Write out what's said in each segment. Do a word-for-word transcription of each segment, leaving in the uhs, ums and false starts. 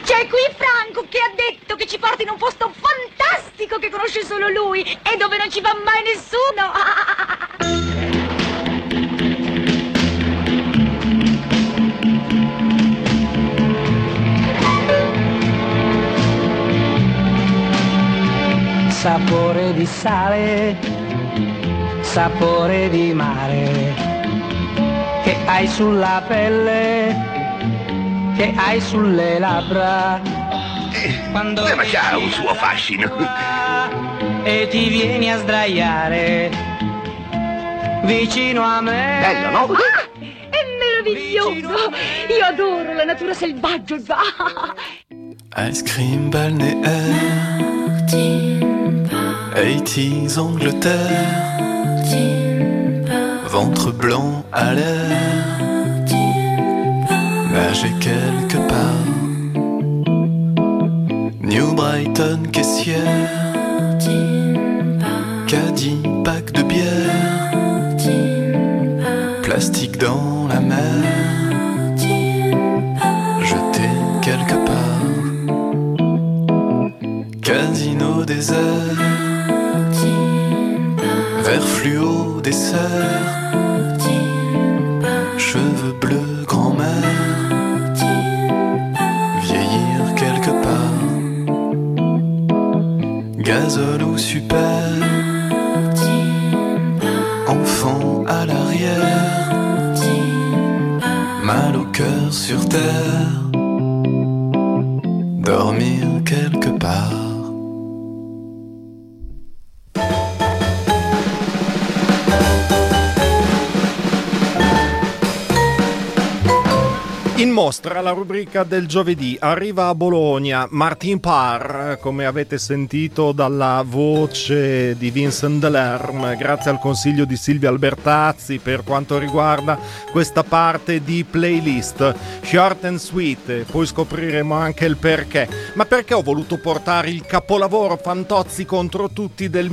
C'è qui Franco che ha detto che ci porta in un posto fantastico che conosce solo lui e dove non ci va mai nessuno. Sapore di sale, sapore di mare, che hai sulla pelle, che hai sulle labbra. Quando eh, ma c'ha un suo fascino. E ti vieni a sdraiare vicino a me. Bello, no? Ah, è meraviglioso. Io adoro la natura selvaggia. Ice cream balnéaire, eighties Angleterre, ventre blanc à l'air, nager quelque part, New Brighton caissière, caddie, pack de bière, plastique dans la mer, jeté quelque part, casino désert, vert fluo dessert, cheveux bleus grand-mère, vieillir quelque part, gazole ou super, enfant à l'arrière, mal au cœur sur terre, dormir quelque part. In mostra la rubrica del giovedì, arriva a Bologna Martin Parr, come avete sentito dalla voce di Vincent Delerme, grazie al consiglio di Silvia Albertazzi per quanto riguarda questa parte di playlist short and sweet. Poi scopriremo anche il perché. Ma perché ho voluto portare il capolavoro Fantozzi contro tutti del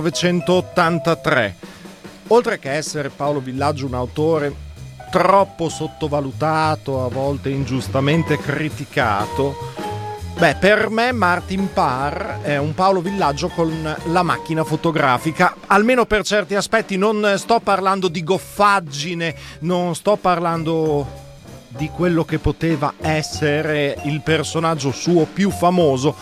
millenovecentottantatré? Oltre che essere Paolo Villaggio un autore troppo sottovalutato, a volte ingiustamente criticato, beh, per me Martin Parr è un Paolo Villaggio con la macchina fotografica, almeno per certi aspetti. Non sto parlando di goffaggine, non sto parlando di quello che poteva essere il personaggio suo più famoso,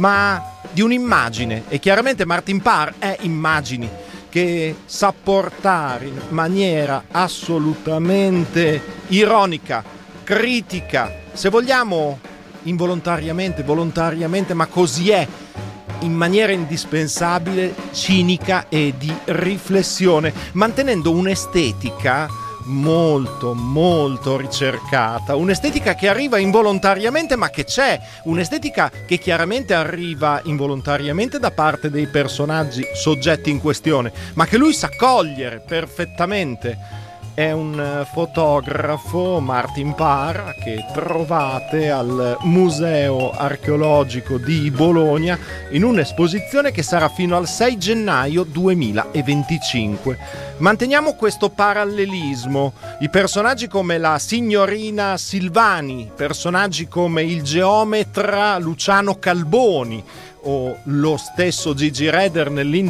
ma di un'immagine, e chiaramente Martin Parr è immagini, che sa portare in maniera assolutamente ironica, critica, se vogliamo involontariamente, volontariamente, ma così è, in maniera indispensabile, cinica e di riflessione, mantenendo un'estetica molto molto ricercata, un'estetica che arriva involontariamente ma che c'è, un'estetica che chiaramente arriva involontariamente da parte dei personaggi soggetti in questione, ma che lui sa cogliere perfettamente. È un fotografo, Martin Parr, che trovate al Museo Archeologico di Bologna in un'esposizione che sarà fino al sei gennaio duemilaventicinque. Manteniamo questo parallelismo. I personaggi come la signorina Silvani, personaggi come il geometra Luciano Calboni o lo stesso Gigi Reder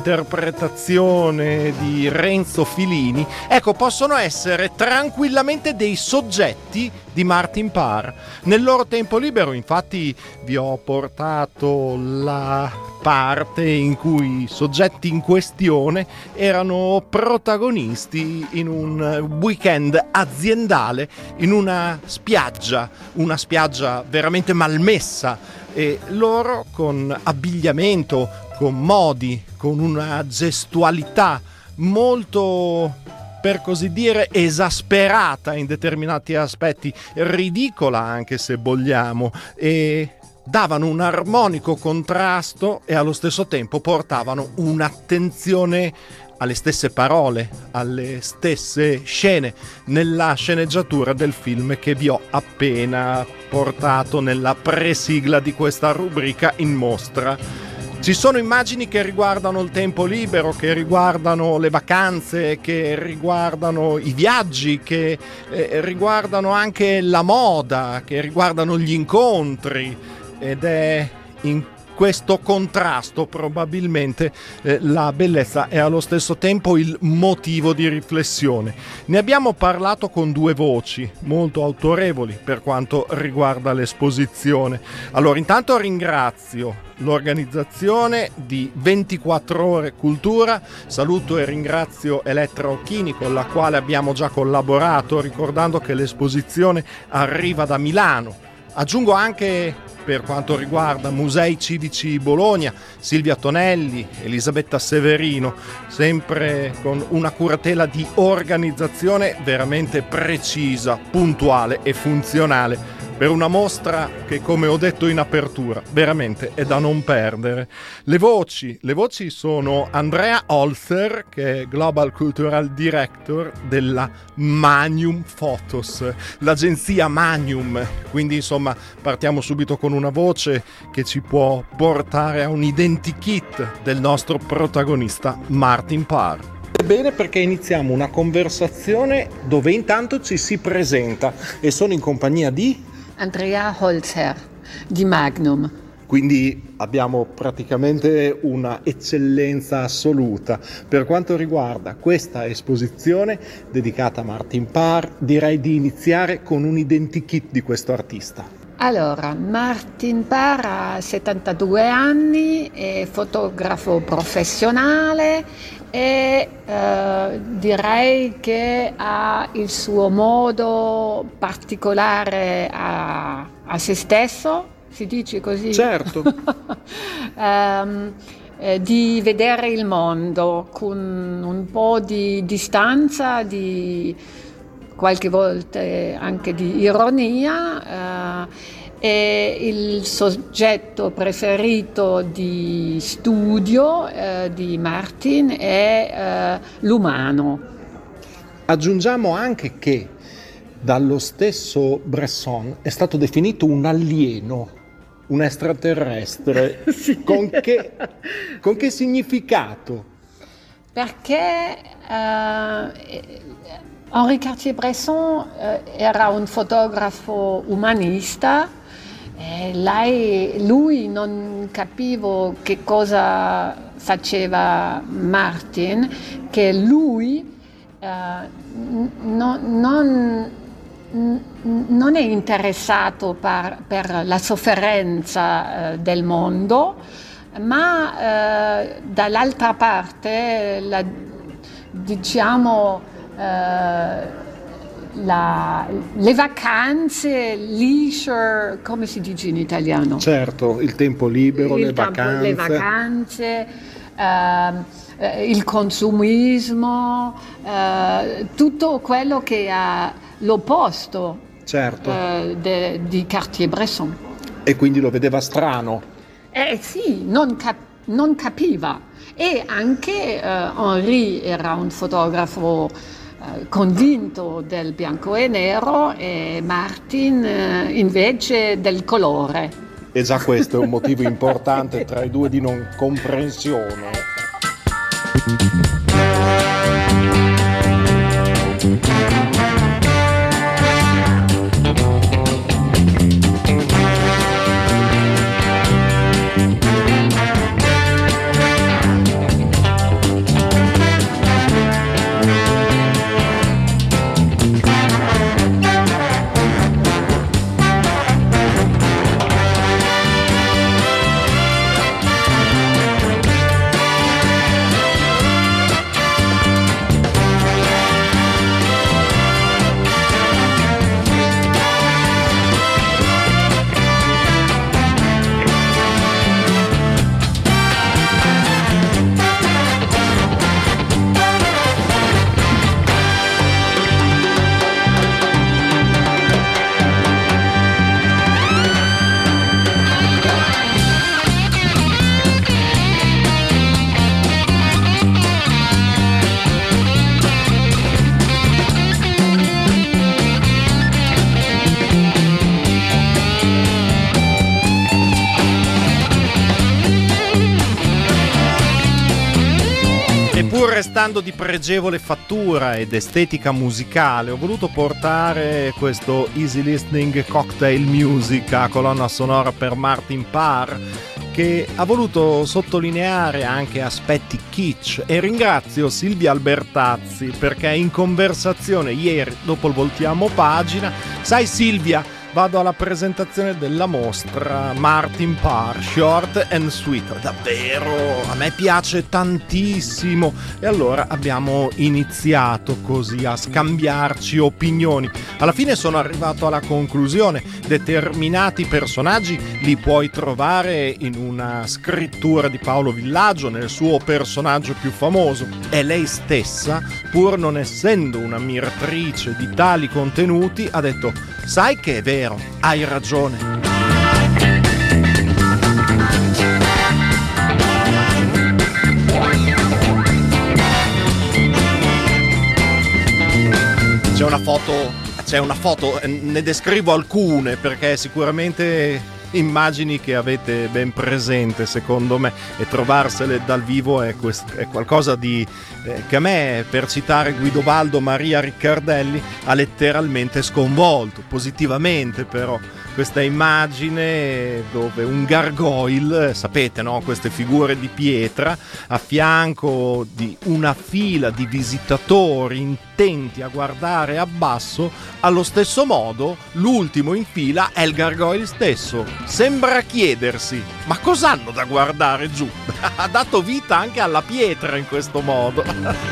nell'interpretazione di Renzo Filini, ecco, possono essere tranquillamente dei soggetti di Martin Parr. Nel loro tempo libero, infatti, vi ho portato la parte in cui i soggetti in questione erano protagonisti in un weekend aziendale in una spiaggia, una spiaggia veramente malmessa, e loro con abbigliamento, con modi, con una gestualità molto, per così dire, esasperata in determinati aspetti, ridicola anche se vogliamo, e davano un armonico contrasto e allo stesso tempo portavano un'attenzione alle stesse parole, alle stesse scene nella sceneggiatura del film che vi ho appena portato nella presigla di questa rubrica in mostra. Ci sono immagini che riguardano il tempo libero, che riguardano le vacanze, che riguardano i viaggi, che eh, riguardano anche la moda, che riguardano gli incontri. ed è in questo contrasto probabilmente eh, la bellezza è allo stesso tempo il motivo di riflessione. Ne abbiamo parlato con due voci molto autorevoli per quanto riguarda l'esposizione. Allora, intanto ringrazio l'organizzazione di ventiquattro ore Cultura, saluto e ringrazio Elettra Occhini con la quale abbiamo già collaborato, ricordando che l'esposizione arriva da Milano. Aggiungo anche, per quanto riguarda Musei Civici Bologna, Silvia Tonelli, Elisabetta Severino, sempre con una curatela di organizzazione veramente precisa, puntuale e funzionale, per una mostra che, come ho detto in apertura, veramente è da non perdere. Le voci, le voci sono Andrea Holzer, che è Global Cultural Director della Magnum Photos, l'agenzia Magnum, quindi insomma partiamo subito con una voce che ci può portare a un identikit del nostro protagonista Martin Parr. Bene, perché iniziamo una conversazione dove intanto ci si presenta e sono in compagnia di Andrea Holzer di Magnum. Quindi abbiamo praticamente una eccellenza assoluta. Per quanto riguarda questa esposizione dedicata a Martin Parr, direi di iniziare con un identikit di questo artista. Allora, Martin Parr ha settantadue anni, è fotografo professionale e eh, direi che ha il suo modo particolare a, a se stesso, si dice così? Certo. um, eh, di vedere il mondo con un po' di distanza, di qualche volta anche di ironia. Eh, e il soggetto preferito di studio eh, di Martin è eh, l'umano. Aggiungiamo anche che dallo stesso Bresson è stato definito un alieno, un extraterrestre. Sì. Con che, con che significato? Perché eh, Henri Cartier-Bresson eh, era un fotografo umanista. E lei, lui non capivo che cosa faceva Martin, che lui eh, no, non, non è interessato per, per la sofferenza eh, del mondo, ma eh, dall'altra parte, la, diciamo, eh, La, le vacanze, leisure, come si dice in italiano? Certo, il tempo libero, il le tempo, vacanze. Le vacanze, eh, il consumismo, eh, tutto quello che ha l'opposto certo. eh, de, di Cartier-Bresson. E quindi lo vedeva strano? Eh sì, non, cap- non capiva. E anche eh, Henri era un fotografo convinto del bianco e nero e Martin invece del colore. E già questo è un motivo importante tra i due di non comprensione. restando di pregevole fattura ed estetica musicale, ho voluto portare questo Easy Listening Cocktail Music a colonna sonora per Martin Parr, che ha voluto sottolineare anche aspetti kitsch, e ringrazio Silvia Albertazzi perché in conversazione ieri, dopo il voltiamo pagina, sai Silvia, vado alla presentazione della mostra Martin Parr, Short and Sweet. Davvero, a me piace tantissimo. E allora abbiamo iniziato così a scambiarci opinioni. Alla fine sono arrivato alla conclusione: determinati personaggi li puoi trovare in una scrittura di Paolo Villaggio, nel suo personaggio più famoso. E lei stessa, pur non essendo una miratrice di tali contenuti, ha detto: sai che è vero, hai ragione. C'è una foto, c'è una foto, ne descrivo alcune perché sicuramente immagini che avete ben presente, secondo me, e trovarsele dal vivo è, quest- è qualcosa di eh, che a me, per citare Guido Baldo, Maria Riccardelli, ha letteralmente sconvolto, positivamente però. Questa immagine dove un gargoyle, sapete, no? Queste figure di pietra a fianco di una fila di visitatori intenti a guardare a basso, allo stesso modo l'ultimo in fila è il gargoyle stesso. Sembra chiedersi: ma cos'hanno da guardare giù? Ha dato vita anche alla pietra in questo modo.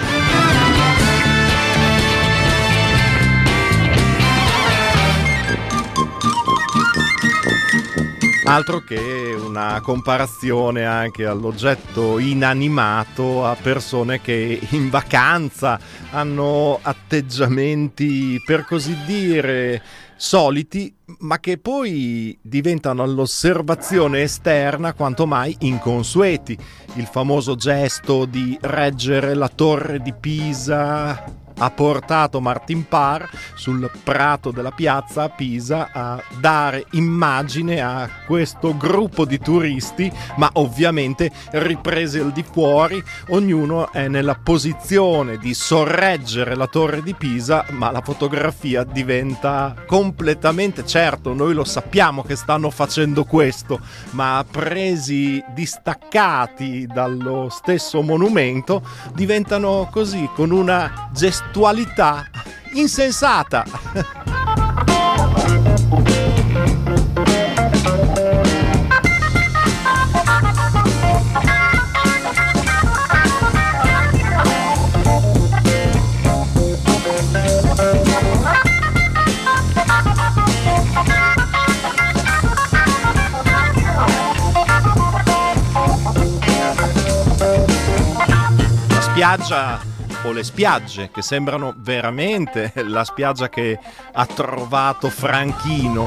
Altro che una comparazione anche all'oggetto inanimato, a persone che in vacanza hanno atteggiamenti, per così dire, soliti, ma che poi diventano all'osservazione esterna quanto mai inconsueti. Il famoso gesto di reggere la torre di Pisa ha portato Martin Parr sul prato della piazza a Pisa a dare immagine a questo gruppo di turisti, ma ovviamente riprese al di fuori. Ognuno è nella posizione di sorreggere la torre di Pisa, ma la fotografia diventa completamente, certo, noi lo sappiamo che stanno facendo questo, ma presi distaccati dallo stesso monumento diventano così, con una gestualità insensata. La spiaggia o le spiagge, che sembrano veramente la spiaggia che ha trovato Franchino.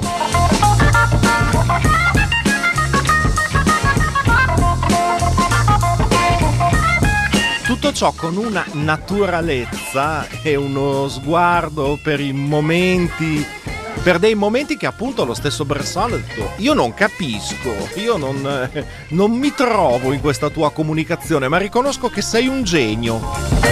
Tutto ciò con una naturalezza e uno sguardo per i momenti, per dei momenti che appunto lo stesso Bresson ha detto: io non capisco, io non, eh, non mi trovo in questa tua comunicazione, ma riconosco che sei un genio.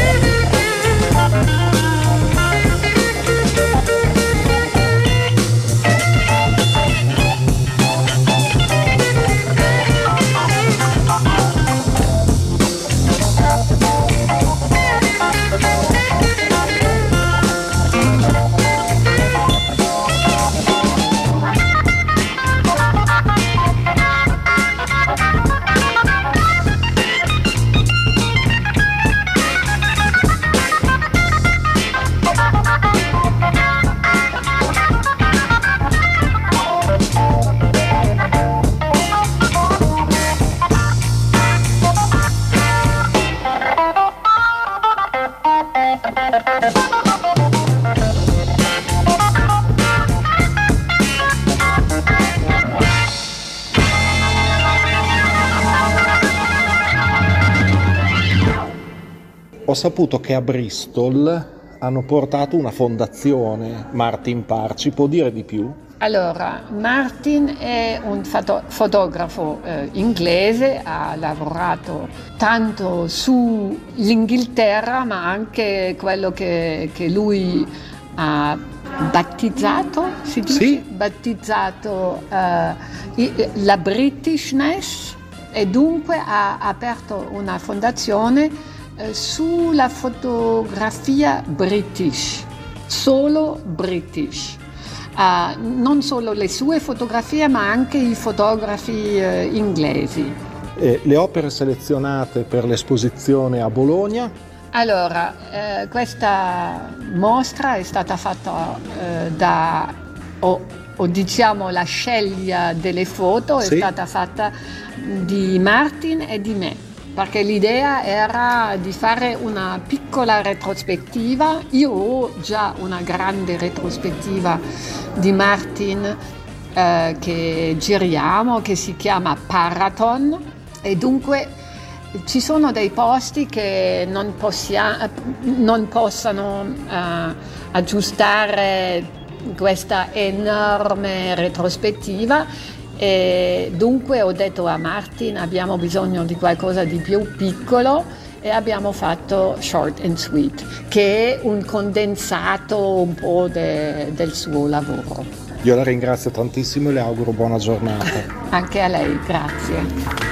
Ho saputo che a Bristol hanno portato una fondazione Martin Parr, ci può dire di più? Allora, Martin è un foto- fotografo eh, inglese, ha lavorato tanto sull'Inghilterra, ma anche quello che, che lui ha battezzato, si dice? Sì. Battezzato eh, i- la Britishness, e dunque ha aperto una fondazione eh, sulla fotografia British, solo British. Uh, non solo le sue fotografie, ma anche i fotografi uh, inglesi. E le opere selezionate per l'esposizione a Bologna? Allora, eh, questa mostra è stata fatta eh, da, o, o diciamo la scelta delle foto è Sì. stata fatta di Martin e di me, perché l'idea era di fare una piccola retrospettiva. Io ho già una grande retrospettiva di Martin eh, che giriamo, che si chiama Paraton, e dunque ci sono dei posti che non, possia, non possano eh, aggiustare questa enorme retrospettiva. E dunque ho detto a Martin: abbiamo bisogno di qualcosa di più piccolo, e abbiamo fatto Short and Sweet, che è un condensato un po' de, del suo lavoro. Io la ringrazio tantissimo e le auguro buona giornata. Anche a lei, grazie.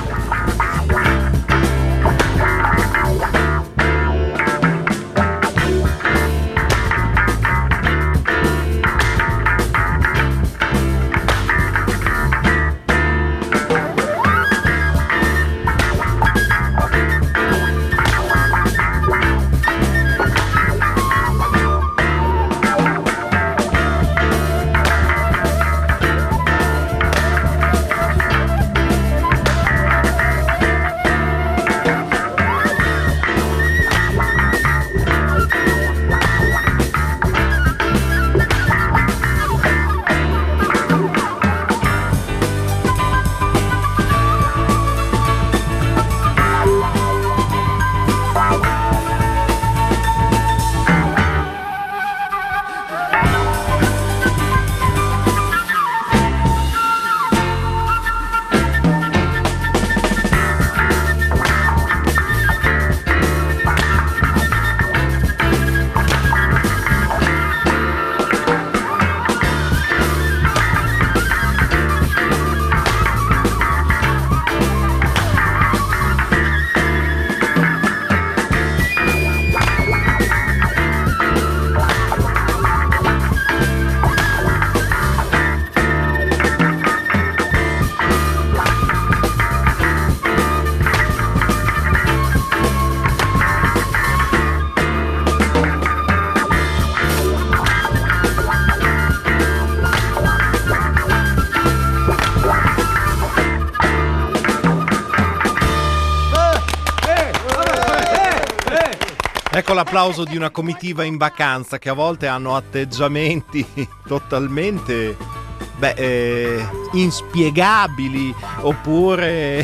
Ecco l'applauso di una comitiva in vacanza che a volte hanno atteggiamenti totalmente beh, eh, inspiegabili oppure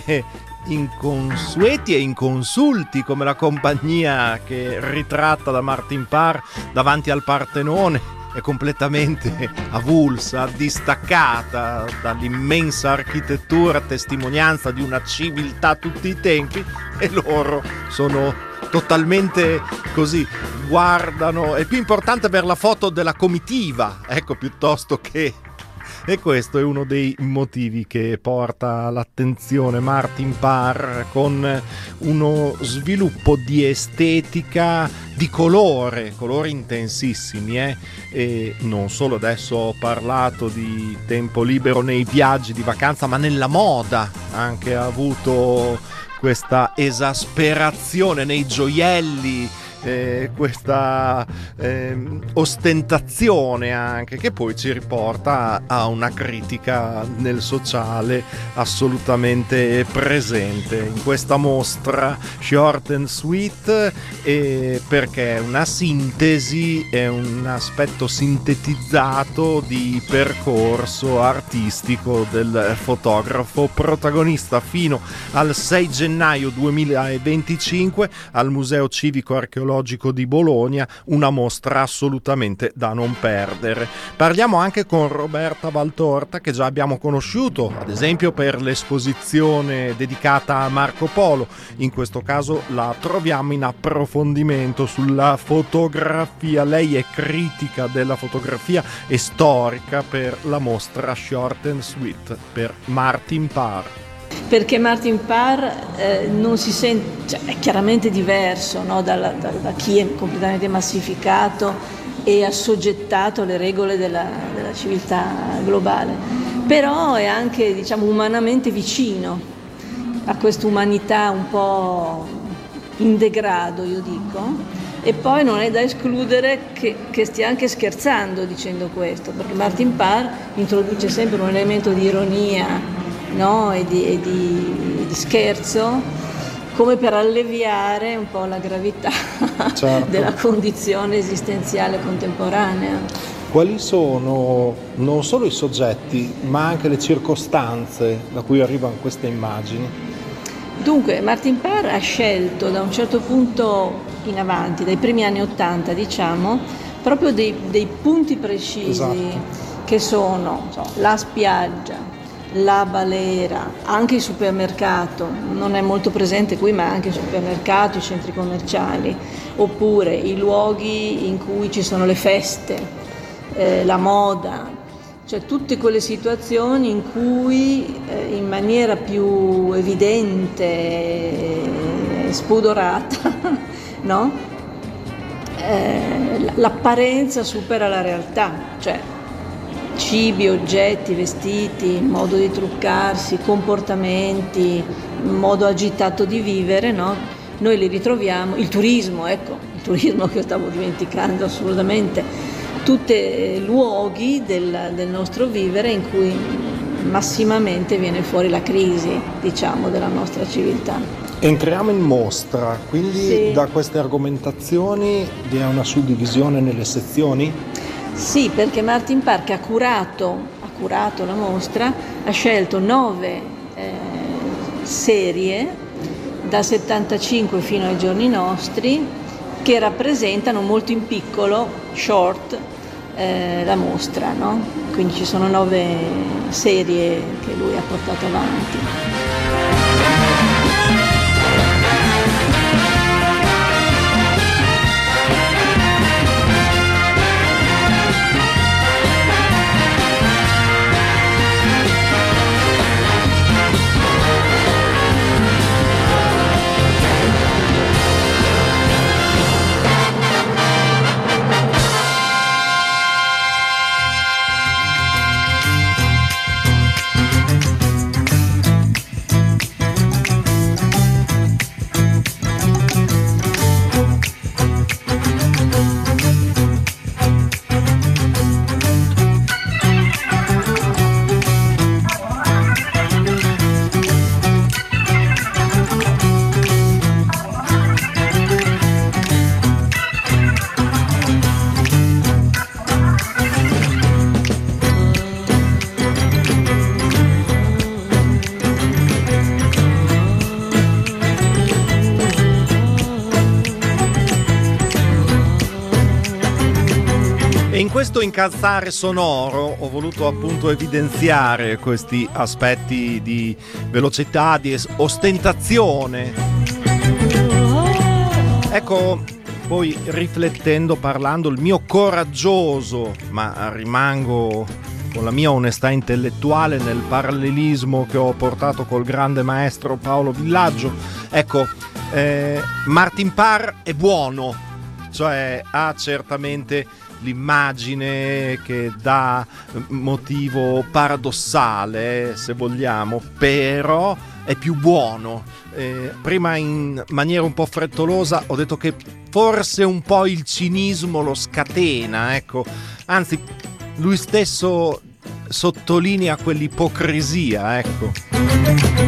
inconsueti e inconsulti, come la compagnia che ritratta da Martin Parr davanti al Partenone è completamente avulsa, distaccata dall'immensa architettura, testimonianza di una civiltà a tutti i tempi, e loro sono totalmente così, guardano. È più importante per la foto della comitiva, ecco, piuttosto che... E questo è uno dei motivi che porta l'attenzione Martin Parr, con uno sviluppo di estetica, di colore, colori intensissimi, eh? E non solo, adesso ho parlato di tempo libero nei viaggi di vacanza, ma nella moda anche ha avuto questa esasperazione nei gioielli, eh, questa eh, ostentazione anche, che poi ci riporta a, a una critica nel sociale assolutamente presente in questa mostra Short and Sweet, eh, perché è una sintesi, è un aspetto sintetizzato di percorso artistico del fotografo protagonista fino al sei gennaio duemilaventicinque al Museo Civico Archeologico archeologico di Bologna, una mostra assolutamente da non perdere. Parliamo anche con Roberta Valtorta, che già abbiamo conosciuto, ad esempio per l'esposizione dedicata a Marco Polo. In questo caso la troviamo in approfondimento sulla fotografia. Lei è critica della fotografia e storica per la mostra Short and Sweet per Martin Parr. Perché Martin Parr eh, non si sente, cioè, è chiaramente diverso, no, da, da, da chi è completamente massificato e assoggettato alle regole della, della civiltà globale, però è anche, diciamo, umanamente vicino a questa umanità un po' in degrado, io dico. E poi non è da escludere che, che stia anche scherzando dicendo questo, perché Martin Parr introduce sempre un elemento di ironia, no? e, di, e di, di scherzo, come per alleviare un po' la gravità, certo, della condizione esistenziale contemporanea. Quali sono non solo i soggetti, ma anche le circostanze da cui arrivano queste immagini? Dunque, Martin Parr ha scelto da un certo punto in avanti, dai primi anni Ottanta, diciamo, proprio dei, dei punti precisi, esatto, che sono so, la spiaggia, la balera, anche il supermercato, non è molto presente qui, ma anche il supermercato, i centri commerciali, oppure i luoghi in cui ci sono le feste, eh, la moda, cioè tutte quelle situazioni in cui eh, in maniera più evidente, spudorata, no? Eh, l'apparenza supera la realtà, cioè cibi, oggetti, vestiti, modo di truccarsi, comportamenti, modo agitato di vivere, no? Noi li ritroviamo, il turismo, ecco, il turismo che io stavo dimenticando assolutamente, tutti luoghi del, del nostro vivere in cui massimamente viene fuori la crisi, diciamo, della nostra civiltà. Entriamo in mostra, quindi sì, da queste argomentazioni vi è una suddivisione nelle sezioni? Sì, perché Martin Parr, che ha curato, ha curato la mostra, ha scelto nove eh, serie dal settantacinque fino ai giorni nostri che rappresentano molto in piccolo, short, eh, la mostra, no? Quindi ci sono nove serie che lui ha portato avanti. questo incalzare sonoro ho voluto appunto evidenziare questi aspetti di velocità, di ostentazione. Ecco, poi riflettendo, parlando, il mio coraggioso, ma rimango con la mia onestà intellettuale nel parallelismo che ho portato col grande maestro Paolo Villaggio, ecco, eh, Martin Parr è buono, cioè ha certamente l'immagine che dà motivo paradossale, se vogliamo, però è più buono. Eh, prima in maniera un po' frettolosa ho detto che forse un po' il cinismo lo scatena, ecco, anzi lui stesso sottolinea quell'ipocrisia, ecco.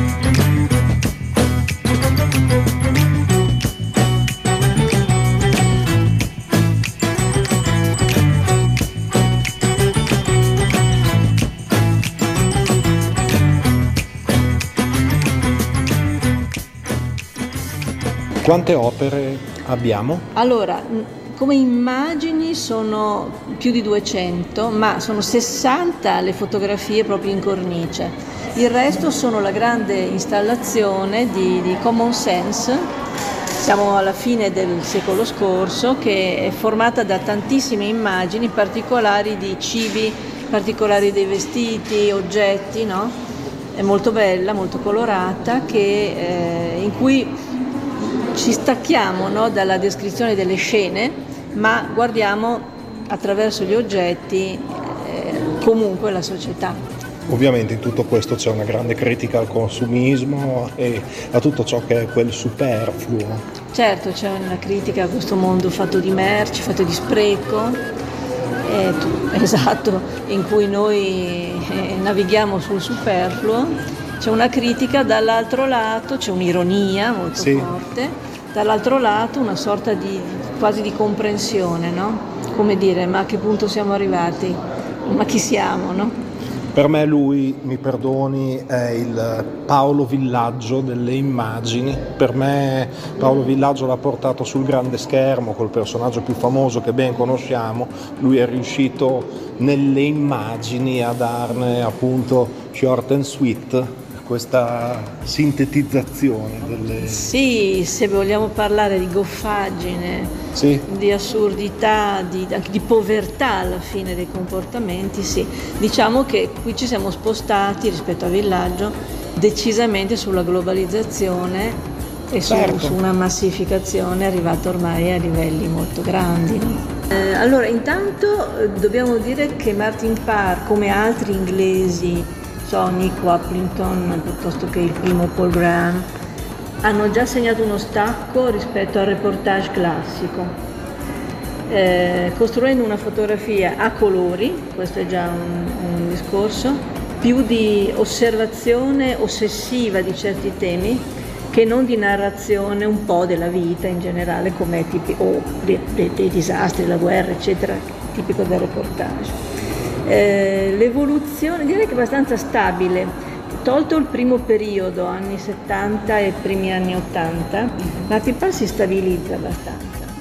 Quante opere abbiamo? Allora, come immagini sono più di duecento, ma sono sessanta le fotografie proprio in cornice. Il resto sono la grande installazione di, di Common Sense. Siamo alla fine del secolo scorso, che è formata da tantissime immagini particolari di cibi, particolari dei vestiti, oggetti, no? È molto bella, molto colorata, che, eh, in cui ci stacchiamo, no, dalla descrizione delle scene, ma guardiamo attraverso gli oggetti eh, comunque la società. Ovviamente in tutto questo c'è una grande critica al consumismo e a tutto ciò che è quel superfluo. Certo, c'è una critica a questo mondo fatto di merci, fatto di spreco, eh, esatto, in cui noi eh, navighiamo sul superfluo. C'è una critica, dall'altro lato c'è un'ironia molto sì. forte, dall'altro lato una sorta di quasi di comprensione, no? Come dire, ma a che punto siamo arrivati? Ma chi siamo, no? Per me lui, mi perdoni, è il Paolo Villaggio delle immagini. Per me Paolo Villaggio l'ha portato sul grande schermo col personaggio più famoso che ben conosciamo. Lui è riuscito nelle immagini a darne appunto short and sweet, questa sintetizzazione delle... Sì, se vogliamo parlare di goffaggine, sì. di assurdità, di, anche di povertà alla fine dei comportamenti, sì. Diciamo che qui ci siamo spostati rispetto a Villaggio decisamente sulla globalizzazione e su, certo. su una massificazione arrivata ormai a livelli molto grandi, no? Eh, allora, intanto eh, dobbiamo dire che Martin Parr, come altri inglesi, so, Nick Waplington piuttosto che il primo Paul Graham, hanno già segnato uno stacco rispetto al reportage classico, eh, costruendo una fotografia a colori, questo è già un, un discorso, più di osservazione ossessiva di certi temi che non di narrazione un po' della vita in generale, come è tipico, o dei, dei, dei disastri, la guerra, eccetera, tipico del reportage. Eh, l'evoluzione direi che è abbastanza stabile, tolto il primo periodo, anni settanta e primi anni ottanta, Martin Parr si stabilizza abbastanza.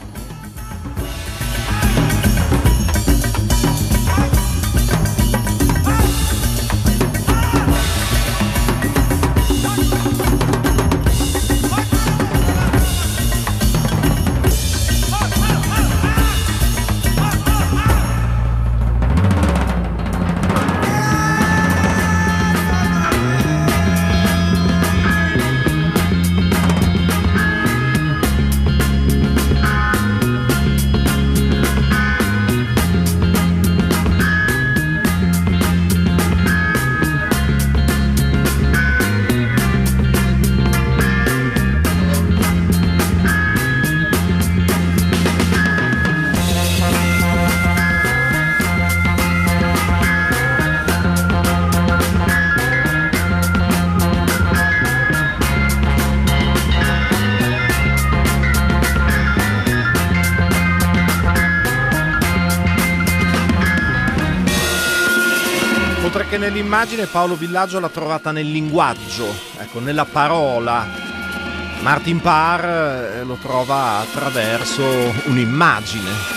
Che nell'immagine Paolo Villaggio l'ha trovata nel linguaggio, ecco, nella parola. Martin Parr lo trova attraverso un'immagine.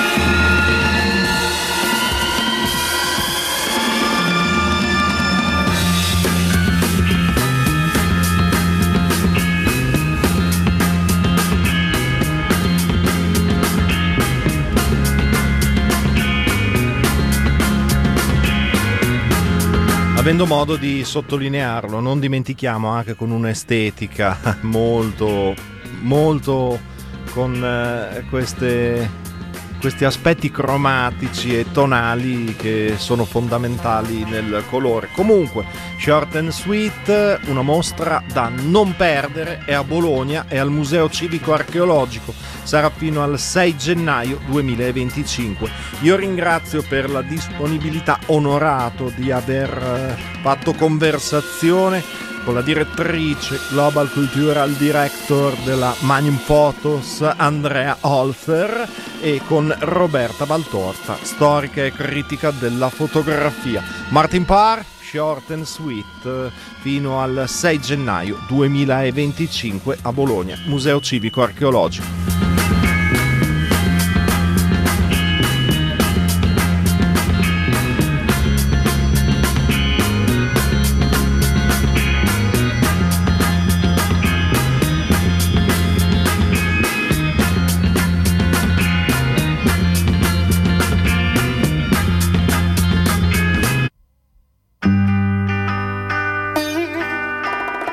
Avendo modo di sottolinearlo, non dimentichiamo anche con un'estetica molto, molto con eh, queste, questi aspetti cromatici e tonali che sono fondamentali nel colore. Comunque, Short and Sweet, una mostra da non perdere, è a Bologna, è al Museo Civico Archeologico, sarà fino al sei gennaio duemilaventicinque. Io ringrazio per la disponibilità, onorato di aver fatto conversazione con la direttrice Global Cultural Director della Magnum Photos Andrea Holfer e con Roberta Valtorta, storica e critica della fotografia. Martin Parr, Short and Sweet, fino al sei gennaio duemilaventicinque a Bologna, Museo Civico Archeologico.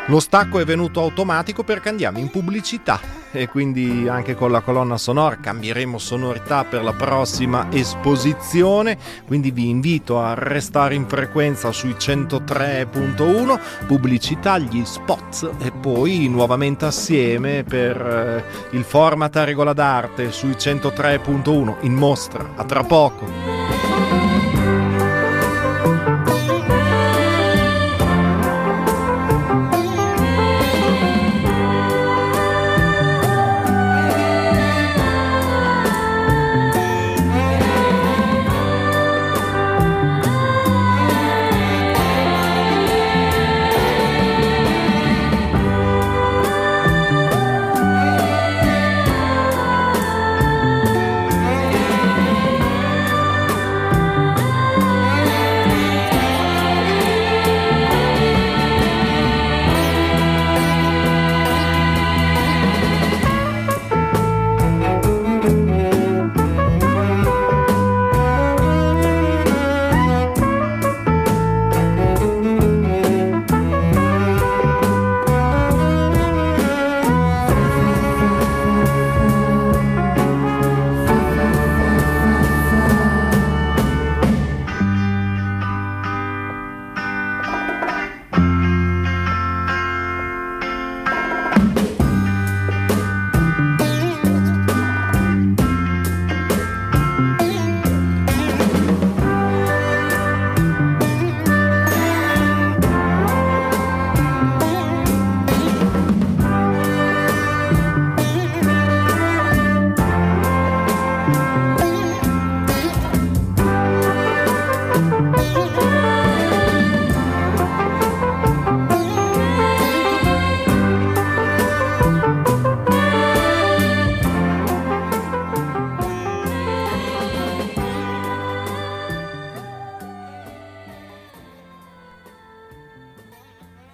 Lo stacco è venuto automatico perché andiamo in pubblicità e quindi anche con la colonna sonora cambieremo sonorità per la prossima esposizione, quindi vi invito a restare in frequenza sui centotré punto uno, pubblicità, gli spots e poi nuovamente assieme per eh, il format a regola d'arte sui centotré punto uno in mostra. A tra poco.